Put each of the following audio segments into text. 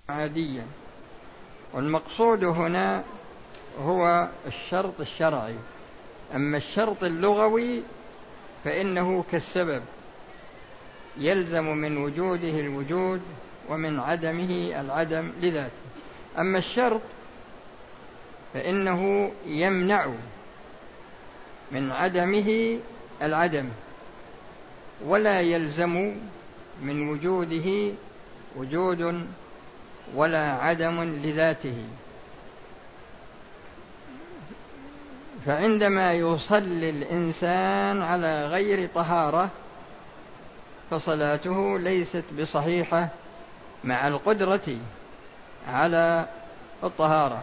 عاديا. والمقصود هنا هو الشرط الشرعي. أما الشرط اللغوي فإنه كالسبب، يلزم من وجوده الوجود ومن عدمه العدم لذاته. أما الشرط فإنه يمنع من عدمه العدم، ولا يلزم من وجوده وجود ولا عدم لذاته. فعندما يصلي الإنسان على غير طهارة فصلاته ليست بصحيحة مع القدرة على الطهارة.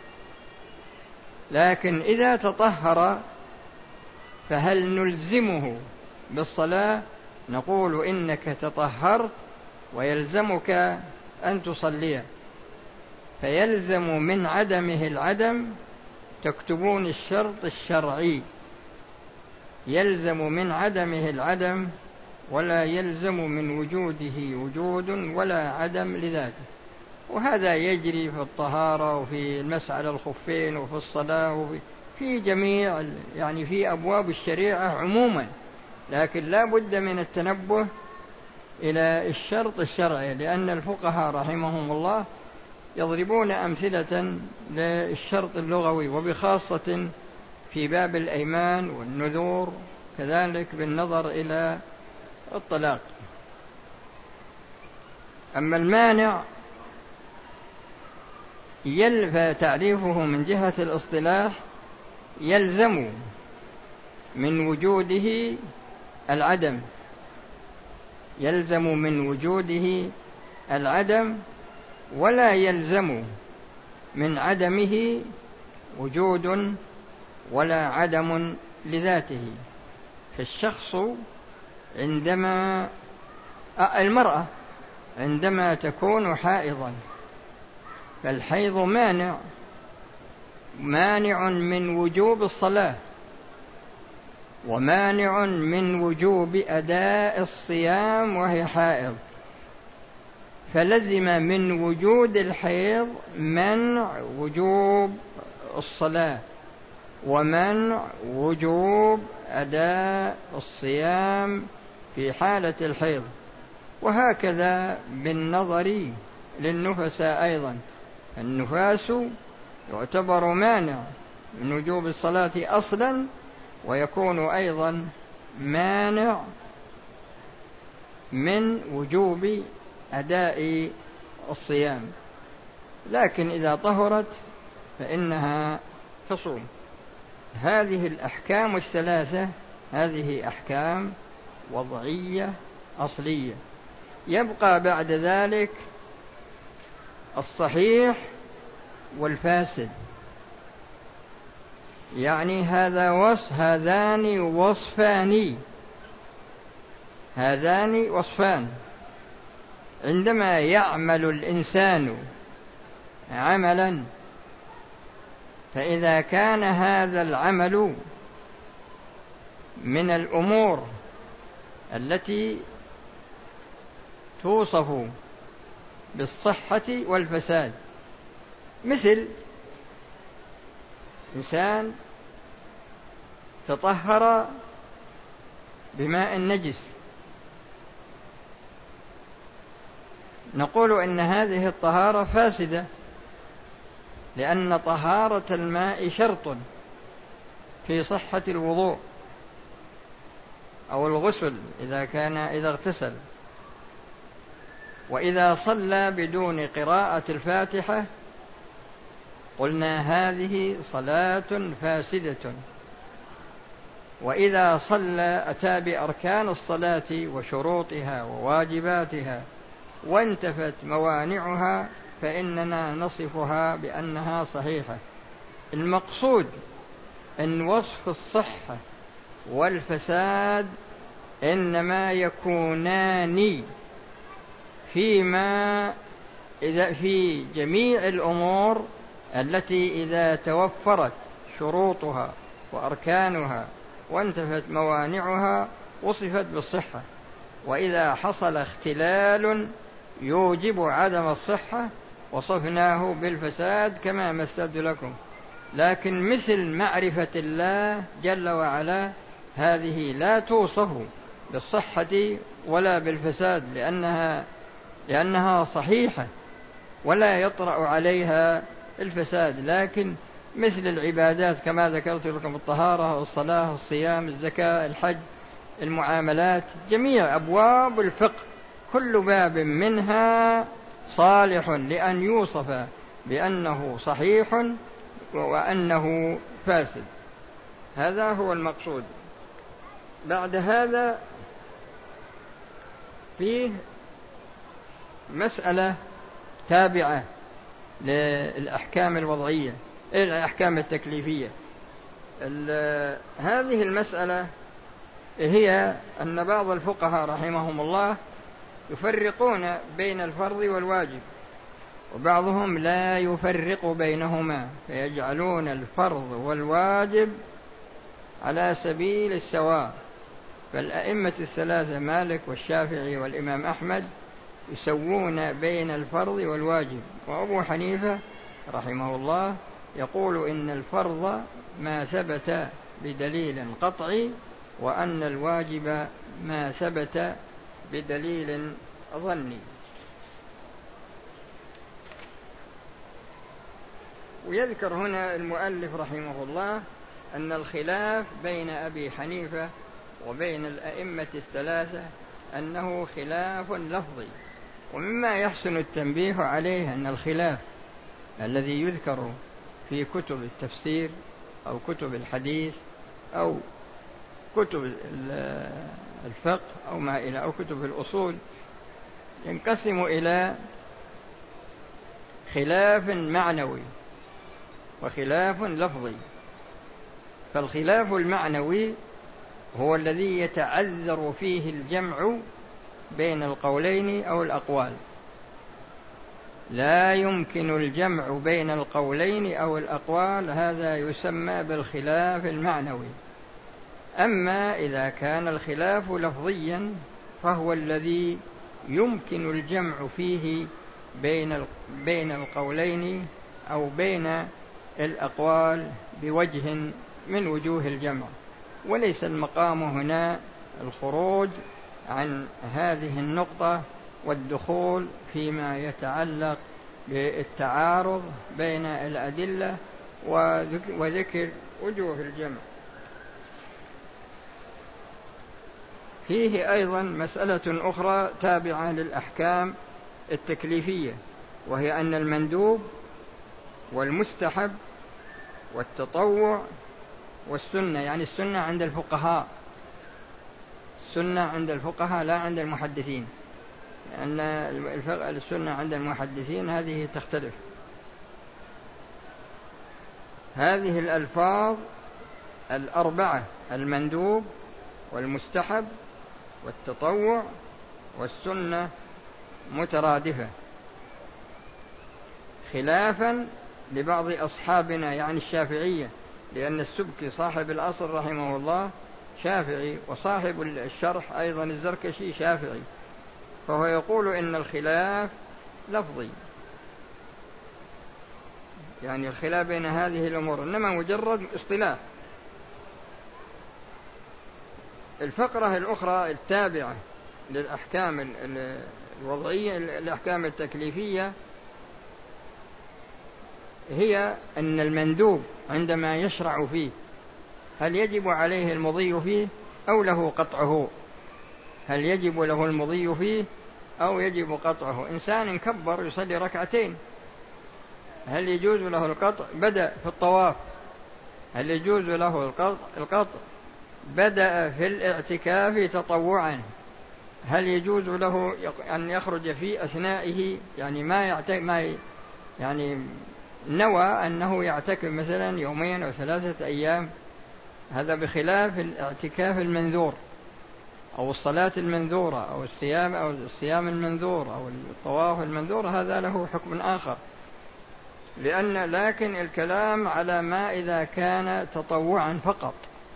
لكن إذا تطهر فهل نلزمه بالصلاة؟ نقول إنك تطهرت ويلزمك أن تصلي، فيلزم من عدمه العدم. تكتبون الشرط الشرعي، يلزم من عدمه العدم ولا يلزم من وجوده وجود ولا عدم لذاته. وهذا يجري في الطهارة وفي المسح على الخفين وفي الصلاة وفي جميع يعني في أبواب الشريعة عموما. لكن لا بد من التنبه إلى الشرط الشرعي، لأن الفقهاء رحمهم الله يضربون أمثلة للشرط اللغوي، وبخاصة في باب الأيمان والنذور، كذلك بالنظر إلى الطلاق. أما المانع فتعريفه من جهة الاصطلاح يلزم من وجوده العدم، يلزم من وجوده العدم ولا يلزم من عدمه وجود ولا عدم لذاته. فالشخص المرأة عندما تكون حائضا فالحيض مانع من وجوب الصلاة ومانع من وجوب أداء الصيام وهي حائض، فلزم من وجود الحيض منع وجوب الصلاة ومنع وجوب أداء الصيام في حالة الحيض. وهكذا بالنظر للنفساء أيضا، النفاس يعتبر مانع من وجوب الصلاة أصلا، ويكون أيضا مانع من وجوب أداء الصيام. لكن إذا طهرت فإنها تصوم. هذه الأحكام الثلاثة هذه أحكام وضعية أصلية. يبقى بعد ذلك الصحيح والفاسد، يعني هذان وصفان. عندما يعمل الإنسان عملا، فإذا كان هذا العمل من الأمور التي توصف بالصحة والفساد، مثل إنسان تطهر بماء نجس، نقول إن هذه الطهارة فاسدة، لأن طهارة الماء شرط في صحة الوضوء أو الغسل إذا اغتسل. وإذا صلى بدون قراءة الفاتحة قلنا هذه صلاة فاسدة. وإذا صلى أتى بأركان الصلاة وشروطها وواجباتها وانتفت موانعها فإننا نصفها بأنها صحيحة. المقصود أن وصف الصحة والفساد إنما يكونان في جميع الأمور التي إذا توفرت شروطها وأركانها وانتفت موانعها وصفت بالصحة. وإذا حصل اختلال يوجب عدم الصحة وصفناه بالفساد كما مثلت لكم. لكن مثل معرفة الله جل وعلا هذه لا توصف بالصحة ولا بالفساد، لأنها صحيحة ولا يطرأ عليها الفساد. لكن مثل العبادات كما ذكرت لكم، الطهارة والصلاة والصيام الزكاة الحج المعاملات، جميع أبواب الفقه كل باب منها صالح لأن يوصف بأنه صحيح وأنه فاسد. هذا هو المقصود. بعد هذا فيه مسألة تابعة للأحكام الوضعية، الأحكام التكليفية. هذه المسألة هي أن بعض الفقهاء رحمهم الله يفرقون بين الفرض والواجب، وبعضهم لا يفرق بينهما، فيجعلون الفرض والواجب على سبيل السواء. فالأئمة الثلاثة مالك والشافعي والإمام أحمد يسوون بين الفرض والواجب، وأبو حنيفة رحمه الله يقول إن الفرض ما ثبت بدليل قطعي، وأن الواجب ما ثبت بدليل ظني. ويذكر هنا المؤلف رحمه الله أن الخلاف بين أبي حنيفة وبين الأئمة الثلاثة أنه خلاف لفظي. ومما يحسن التنبيه عليه أن الخلاف الذي يذكر في كتب التفسير أو كتب الحديث أو كتب الفقه أو ما إلى أو كتب الأصول ينقسم إلى خلاف معنوي وخلاف لفظي. فالخلاف المعنوي هو الذي يتعذر فيه الجمع بين القولين أو الأقوال، لا يمكن الجمع بين القولين أو الأقوال، هذا يسمى بالخلاف المعنوي. أما إذا كان الخلاف لفظيا فهو الذي يمكن الجمع فيه بين القولين أو بين الأقوال بوجه من وجوه الجمع. وليس المقام هنا الخروج عن هذه النقطة والدخول فيما يتعلق بالتعارض بين الأدلة وذكر وجوه الجمع. فيه أيضا مسألة أخرى تابعة للأحكام التكليفية، وهي أن المندوب والمستحب والتطوع والسنة، يعني السنة عند الفقهاء، السنة عند الفقهاء لا عند المحدثين، لأن السنة عند المحدثين هذه تختلف. هذه الألفاظ الأربعة، المندوب والمستحب والتطوع والسنة، مترادفة، خلافا لبعض أصحابنا يعني الشافعية، لأن السبكي صاحب الأصل رحمه الله شافعي، وصاحب الشرح أيضا الزركشي شافعي، فهو يقول إن الخلاف لفظي، يعني الخلاف بين هذه الأمور إنما مجرد اصطلاح. الفقرة الأخرى التابعة للأحكام الوضعية، الأحكام التكليفية، هي أن المندوب عندما يشرع فيه هل يجب عليه المضي فيه أو له قطعه؟ هل يجب له المضي فيه أو يجب قطعه؟ إنسان كبر يصلي ركعتين، هل يجوز له القطع؟ بدأ في الطواف، هل يجوز له القطع؟ بدأ في الاعتكاف تطوعا، هل يجوز له أن يخرج في أثنائه؟ يعني يعني نوى أنه يعتكف مثلا يومين أو 3 أيام، هذا بخلاف الاعتكاف المنذور أو الصلاة المنذورة أو الصيام المنذور أو الطواف المنذور، هذا له حكم آخر. لكن الكلام على ما إذا كان تطوعا فقط.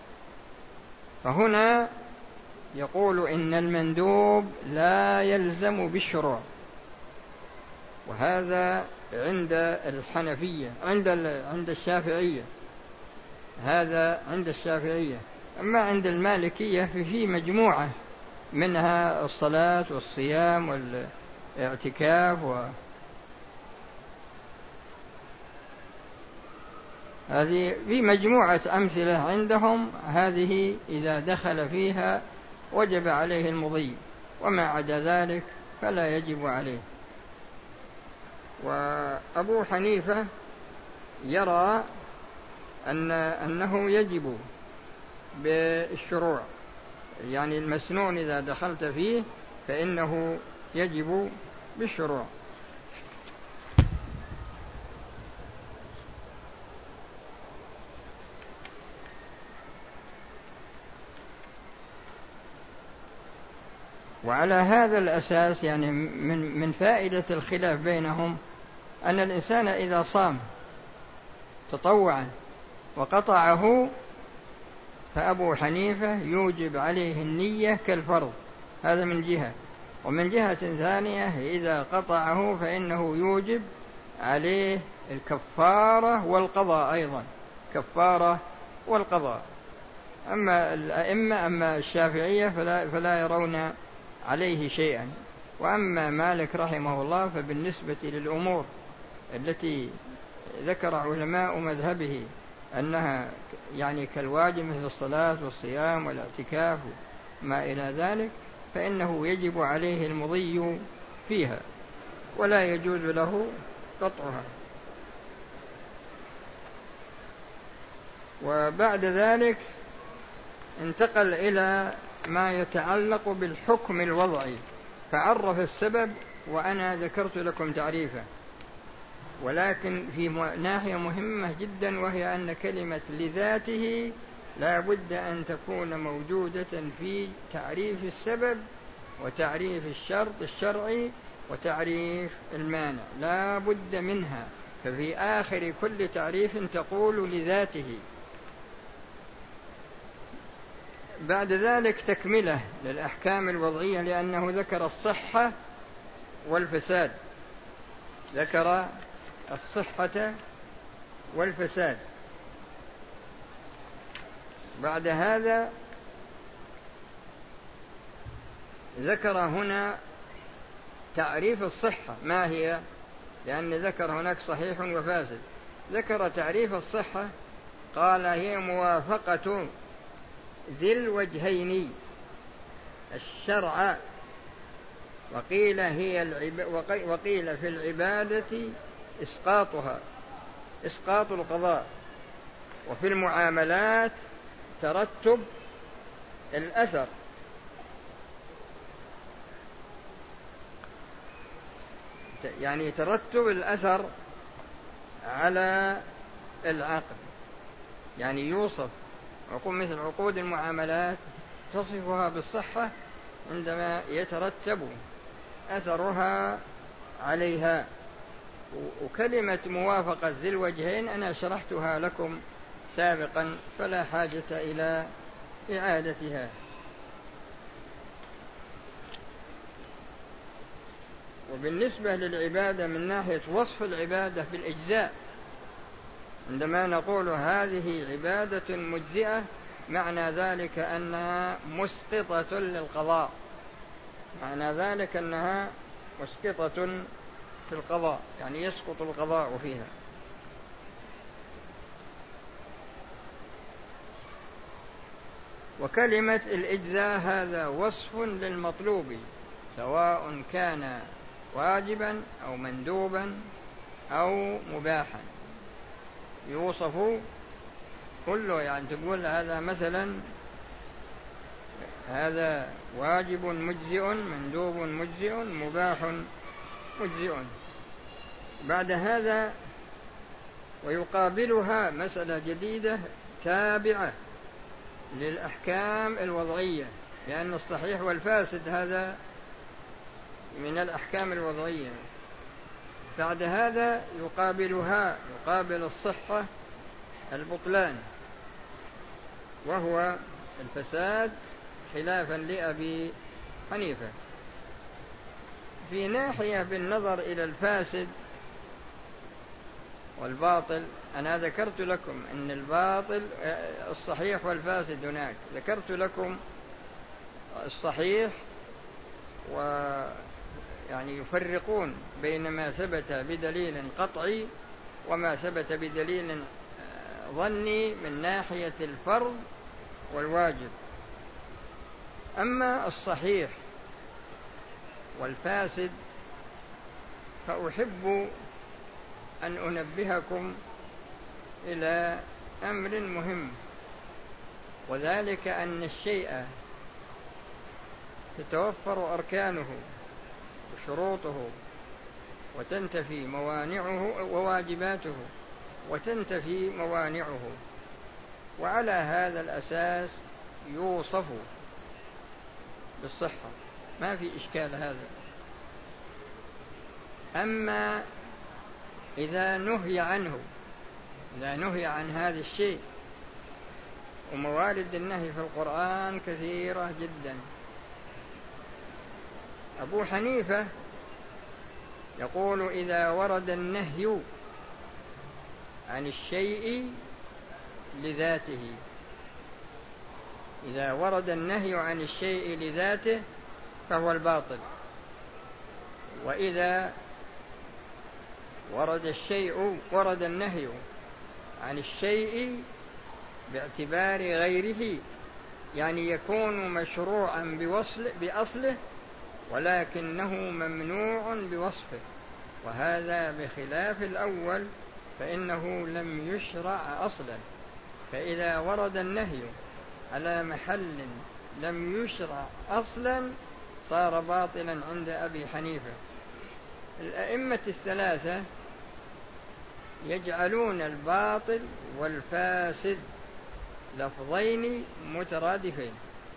فهنا يقول إن المندوب لا يلزم بالشروع، وهذا عند الحنفية، عند الشافعية، هذا عند الشافعية. أما عند المالكية ففي مجموعة منها الصلاة والصيام والاعتكاف هذه في مجموعة أمثلة عندهم، هذه إذا دخل فيها وجب عليه المضي، وما عدا ذلك فلا يجب عليه. وأبو حنيفة يرى أنه يجب بالشروع، يعني المسنون إذا دخلت فيه فإنه يجب بالشروع. وعلى هذا الأساس يعني من فائدة الخلاف بينهم أن الإنسان إذا صام تطوعا وقطعه فأبو حنيفة يوجب عليه النية كالفرض، هذا من جهة. ومن جهة ثانية إذا قطعه فإنه يوجب عليه الكفارة والقضاء أيضا، كفارة والقضاء. أما الأئمة، أما الشافعية فلا يرون عليه شيئا. وأما مالك رحمه الله فبالنسبة للأمور التي ذكر علماء مذهبه أنها يعني كالواجب مثل الصلاة والصيام والاعتكاف ما إلى ذلك، فإنه يجب عليه المضي فيها ولا يجوز له قطعها. وبعد ذلك انتقل إلى ما يتعلق بالحكم الوضعي، فعرف السبب وأنا ذكرت لكم تعريفه، ولكن في ناحية مهمة جدا، وهي أن كلمة لذاته لا بد أن تكون موجودة في تعريف السبب وتعريف الشرط الشرعي وتعريف المانع، لا بد منها. ففي آخر كل تعريف تقول لذاته. بعد ذلك تكملة للأحكام الوضعية، لأنه ذكر الصحة والفساد، ذكر الصحة والفساد. بعد هذا ذكر هنا تعريف الصحة ما هي، لأن ذكر هناك صحيح وفاسد. ذكر تعريف الصحة، قال هي موافقة ذي الوجهين الشرع، وقيل وقيل في العبادة إسقاطها، إسقاط القضاء، وفي المعاملات ترتب الأثر، يعني ترتب الأثر على العقد. يعني يوصف عقود مثل عقود المعاملات تصفها بالصحة عندما يترتب أثرها عليها. وكلمة موافقة ذي الوجهين أنا شرحتها لكم سابقا فلا حاجة إلى إعادتها. وبالنسبة للعبادة من ناحية وصف العبادة في الإجزاء، عندما نقول هذه عبادة مجزئة معنى ذلك أنها مسقطة للقضاء، معنى ذلك أنها مسقطة في القضاء، يعني يسقط القضاء فيها. وكلمة الإجزاء هذا وصف للمطلوب، سواء كان واجبا أو مندوبا أو مباحا، يوصف كله. يعني تقول هذا مثلا هذا واجب مجزئ، مندوب مجزئ، مباح مجزئ. بعد هذا ويقابلها مسألة جديدة تابعة للأحكام الوضعية، لأن الصحيح والفاسد هذا من الأحكام الوضعية. بعد هذا يقابلها، يقابل الصحة البطلان، وهو الفساد خلافا لأبي حنيفة. في ناحية بالنظر إلى الفاسد والباطل، أنا ذكرت لكم أن الباطل الصحيح والفاسد هناك، ذكرت لكم الصحيح ويعني يفرقون بين ما ثبت بدليل قطعي وما ثبت بدليل ظني من ناحية الفرض والواجب. أما الصحيح والفاسد فأحب أن أنبهكم إلى أمر مهم، وذلك أن الشيء تتوفر أركانه وشروطه وتنتفي موانعه وواجباته وتنتفي موانعه، وعلى هذا الأساس يوصف بالصحة، ما في إشكال هذا. أما إذا نهي عنه، إذا نهي عن هذا الشيء، وموارد النهي في القرآن كثيرة جدا. أبو حنيفة يقول إذا ورد النهي عن الشيء لذاته، إذا ورد النهي عن الشيء لذاته فهو الباطل، وإذا ورد النهي عن الشيء باعتبار غيره، يعني يكون مشروعا بأصله ولكنه ممنوع بوصفه، وهذا بخلاف الأول فإنه لم يشرع أصلا. فإذا ورد النهي على محل لم يشرع أصلا صار باطلا عند أبي حنيفة. الأئمة الثلاثة يجعلون الباطل والفاسد لفظين مترادفين،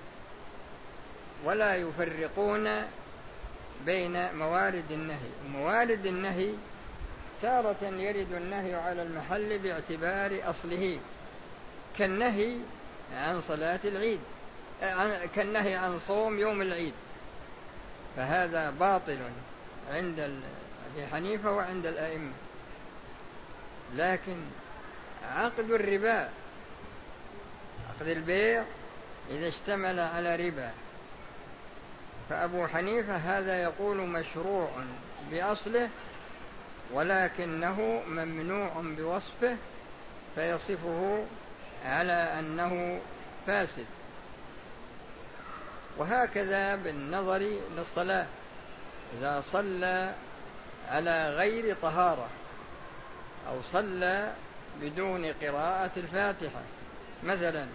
ولا يفرقون بين موارد النهي. موارد النهي تارة يرد النهي على المحل باعتبار أصله، كالنهي عن صلاة العيد، كالنهي عن صوم يوم العيد، فهذا باطل عند أبي حنيفة وعند الأئمة. لكن عقد الربا، عقد البيع إذا اشتمل على ربا، فأبو حنيفة هذا يقول مشروع بأصله ولكنه ممنوع بوصفه، فيصفه على أنه فاسد. وهكذا بالنظر للصلاة، إذا صلى على غير طهارة أو صلى بدون قراءة الفاتحة مثلا،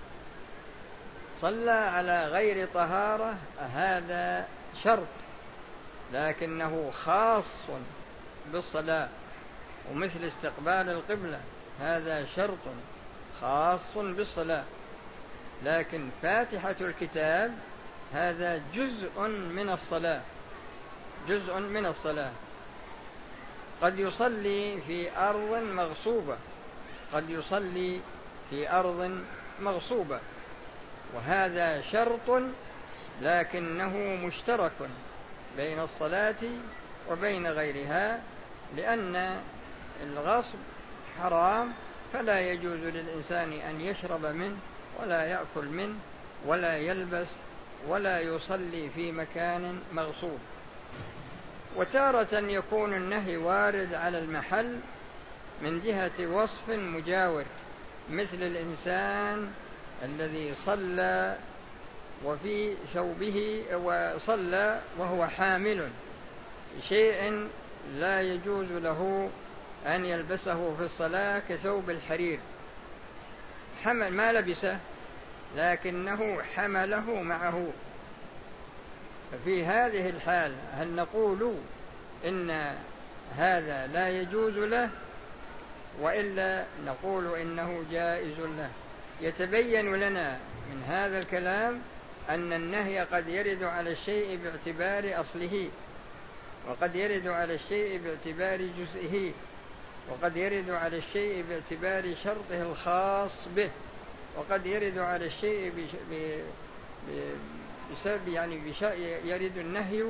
صلى على غير طهارة، هذا شرط لكنه خاص بالصلاة، ومثل استقبال القبلة هذا شرط خاص بالصلاة. لكن فاتحة الكتاب هذا جزء من الصلاة، جزء من الصلاة. قد يصلي في أرض مغصوبة، قد يصلي في أرض مغصوبة، وهذا شرط لكنه مشترك بين الصلاة وبين غيرها، لأن الغصب حرام، فلا يجوز للإنسان أن يشرب منه ولا يأكل منه ولا يلبس ولا يصلي في مكان مغصوب. وتارة يكون النهي وارد على المحل من جهة وصف مجاور، مثل الإنسان الذي صلى وفي ثوبه وصلى وهو حامل شيء لا يجوز له أن يلبسه في الصلاة كثوب الحرير، حمل ما لبسه لكنه حمله معه. ففي هذه الحال هل نقول إن هذا لا يجوز له، وإلا نقول إنه جائز له؟ يتبين لنا من هذا الكلام أن النهي قد يرد على الشيء باعتبار أصله، وقد يرد على الشيء باعتبار جزئه، وقد يرد على الشيء باعتبار شرطه الخاص به، وقد يرد على الشيء بسبب يعني يرد النهي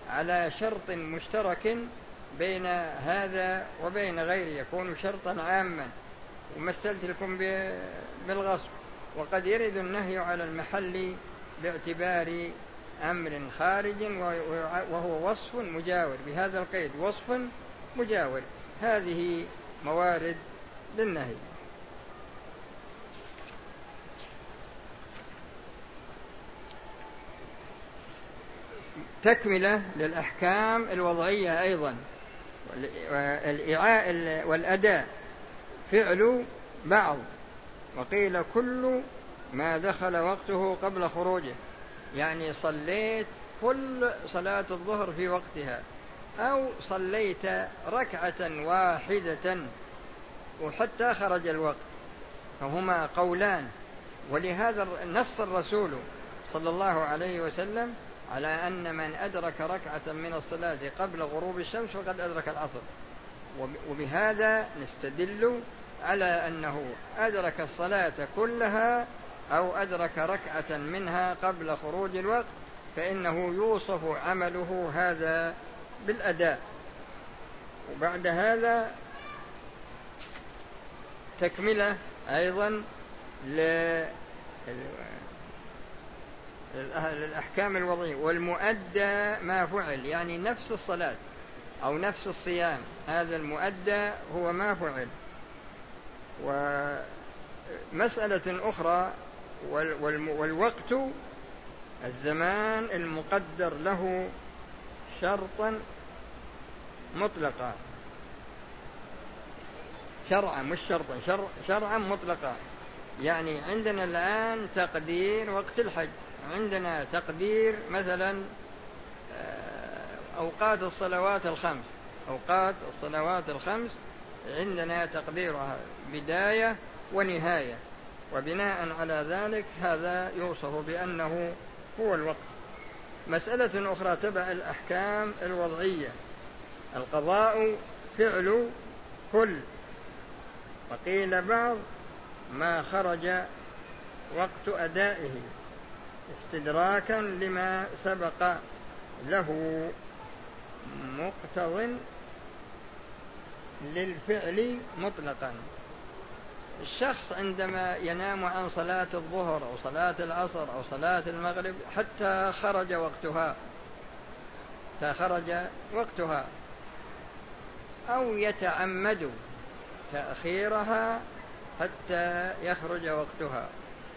على شرط مشترك بين هذا وبين غيره، يكون شرطا عاما ومثلت لكم بالغصب. وقد يرد النهي على المحل باعتبار أمر خارج وهو وصف مجاور، بهذا القيد وصف مجاور. هذه موارد للنهي. تكملة للأحكام الوضعية أيضا. الإيعاء والأداء فعل بعض، وقيل كل ما دخل وقته قبل خروجه، يعني صليت كل صلاة الظهر في وقتها، أو صليت ركعة واحدة وحتى خرج الوقت، فهما قولان. ولهذا نص الرسول صلى الله عليه وسلم على أن من أدرك ركعة من الصلاة قبل غروب الشمس فقد أدرك العصر، وبهذا نستدل على أنه أدرك الصلاة كلها أو أدرك ركعة منها قبل خروج الوقت، فإنه يوصف عمله هذا بالأداء. وبعد هذا تكملة أيضا للأحكام الوضعية. والمؤدى ما فعل، يعني نفس الصلاة أو نفس الصيام، هذا المؤدى هو ما فعل. ومسألة أخرى، والوقت الزمان المقدر له شرطا مطلقا، شرعا مش شرطا، شرعا مطلقا. يعني عندنا الآن تقدير وقت الحج، عندنا تقدير مثلا أوقات الصلوات الخمس، أوقات الصلوات الخمس عندنا تقديرها بداية ونهاية، وبناء على ذلك هذا يوصف بأنه هو الوقت. مسألة أخرى تبع الأحكام الوضعية، القضاء فعل كل، وقيل بعض ما خرج وقت أدائه استدراكا لما سبق له مقتض للفعل مطلقا. الشخص عندما ينام عن صلاة الظهر أو صلاة العصر أو صلاة المغرب حتى خرج وقتها، أو يتعمد تأخيرها حتى يخرج وقتها،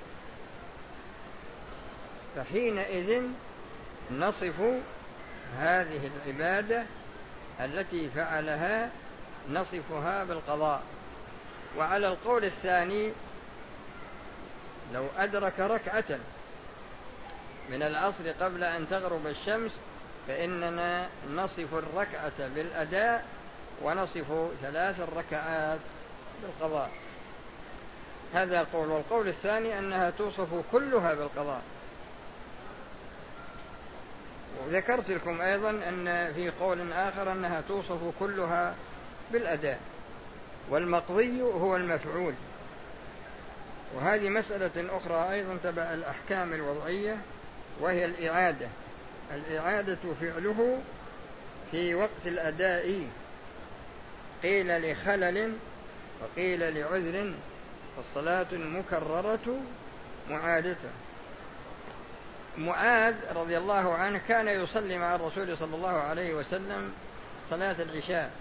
فحينئذ نصف هذه العبادة التي فعلها نصفها بالقضاء. وعلى القول الثاني، لو أدرك ركعة من العصر قبل أن تغرب الشمس فإننا نصف الركعة بالأداء ونصف 3 ركعات بالقضاء. هذا قول. والقول الثاني أنها توصف كلها بالقضاء. وذكرت لكم أيضا أن في قول آخر أنها توصف كلها بالأداء، والمقضي هو المفعول. وهذه مسألة أخرى أيضا تبع الأحكام الوضعية، وهي الإعادة. الإعادة فعله في وقت الأداء، قيل لخلل وقيل لعذر، فالصلاة المكررة معادته. معاذ رضي الله عنه كان يصلي مع الرسول صلى الله عليه وسلم صلاة العشاء،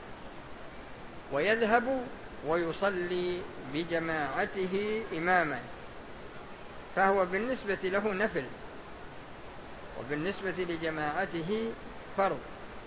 ويذهب ويصلي بجماعته إماما، فهو بالنسبة له نفل، وبالنسبة لجماعته فرض.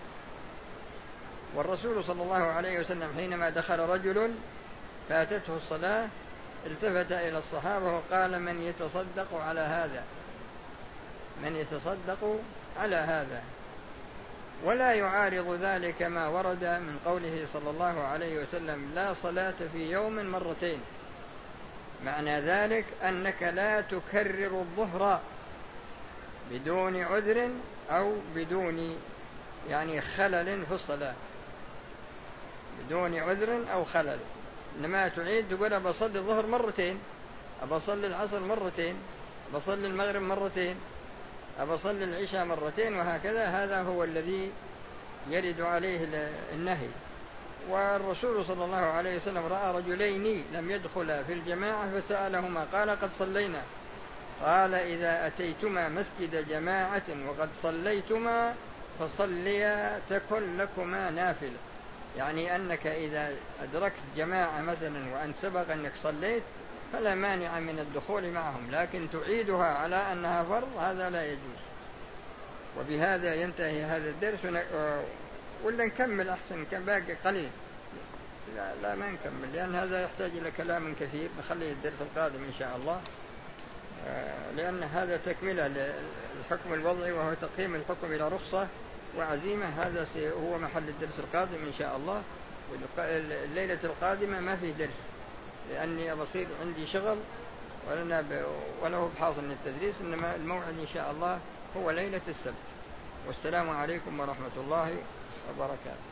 والرسول صلى الله عليه وسلم حينما دخل رجل فاتته الصلاة التفت إلى الصحابة وقال: من يتصدق على هذا؟ من يتصدق على هذا؟ ولا يعارض ذلك ما ورد من قوله صلى الله عليه وسلم: لا صلاة في يوم مرتين. معنى ذلك أنك لا تكرر الظهر بدون عذر أو بدون خلل في الصلاة، بدون عذر أو خلل، إنما تعيد تقول: بصلي الظهر مرتين، بصلي العصر مرتين، بصلي المغرب مرتين. أبى أصلي العشاء مرتين وهكذا، هذا هو الذي يرد عليه النهي. والرسول صلى الله عليه وسلم رأى رجلين لم يدخلا في الجماعة فسألهما قال قد صلينا، قال إذا أتيتما مسجد جماعة وقد صليتما فصليا تكن لكما نافلة، يعني أنك إذا أدركت جماعة مثلا وأنت سبق أنك صليت فلا مانع من الدخول معهم، لكن تعيدها على أنها فرض هذا لا يجوز. وبهذا ينتهي هذا الدرس، ولا نكمل أحسن، كان باقي قليل. لا ما نكمل لأن هذا يحتاج إلى كلام كثير، نخليه الدرس القادم إن شاء الله، لأن هذا تكملة للحكم الوضعي وهو تقييم الحكم إلى رخصة وعزيمة. هذا هو محل الدرس القادم إن شاء الله. الليلة القادمة ما فيه درس لأني بصير عندي شغل وله بحاصل من التدريس، إنما الموعد إن شاء الله هو ليلة السبت. والسلام عليكم ورحمة الله وبركاته.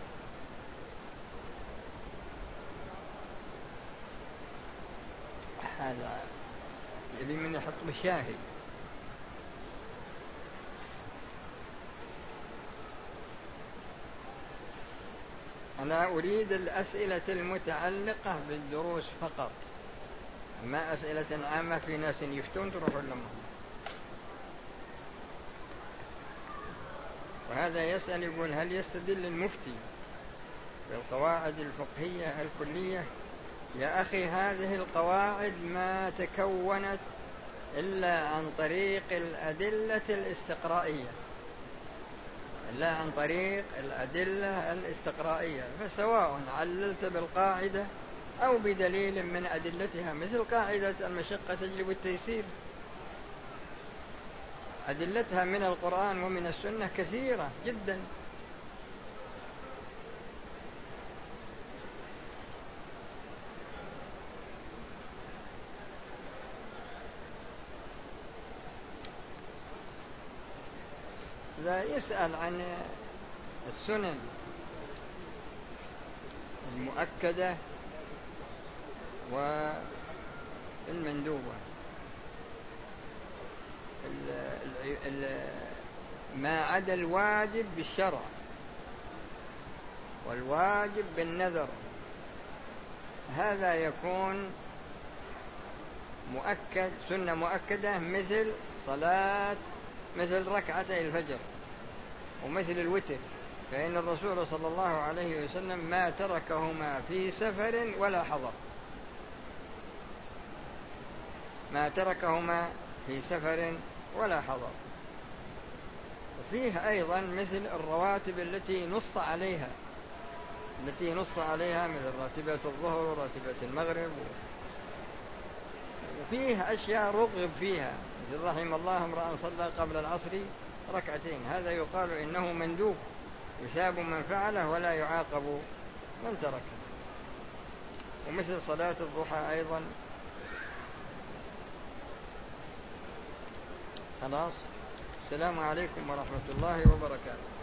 هذا يبي من يحط بالشاهي. أنا أريد الأسئلة المتعلقة بالدروس فقط، ما أسئلة عامة في ناس يفتون تروح لهم. وهذا يسأل يقول هل يستدل المفتي بالقواعد الفقهية الكلية؟ يا أخي هذه القواعد ما تكونت إلا عن طريق الأدلة الاستقرائية، إلا عن طريق الأدلة الاستقرائية، فسواء عللت بالقاعدة أو بدليل من أدلتها، مثل قاعدة المشقة تجلب التيسير، أدلتها من القرآن ومن السنة كثيرة جدا. لا يسأل عن السنن المؤكدة والمندوبة، ما عدا الواجب بالشرع والواجب بالنذر، هذا يكون مؤكد، سنة مؤكدة، مثل ركعتي الفجر ومثل الوتر، فإن الرسول صلى الله عليه وسلم ما تركهما في سفر ولا حضر، ما تركهما في سفر ولا حضر. وفيه أيضا مثل الرواتب التي نص عليها مثل راتبة الظهر وراتبة المغرب، وفيه أشياء رغب فيها، مثل رحم الله امرأ صلى قبل العصر ركعتين، هذا يقال إنه مندوب يثاب من فعله ولا يعاقب من تركه. ومثل صلاة الضحى أيضا. خلاص، السلام عليكم ورحمة الله وبركاته.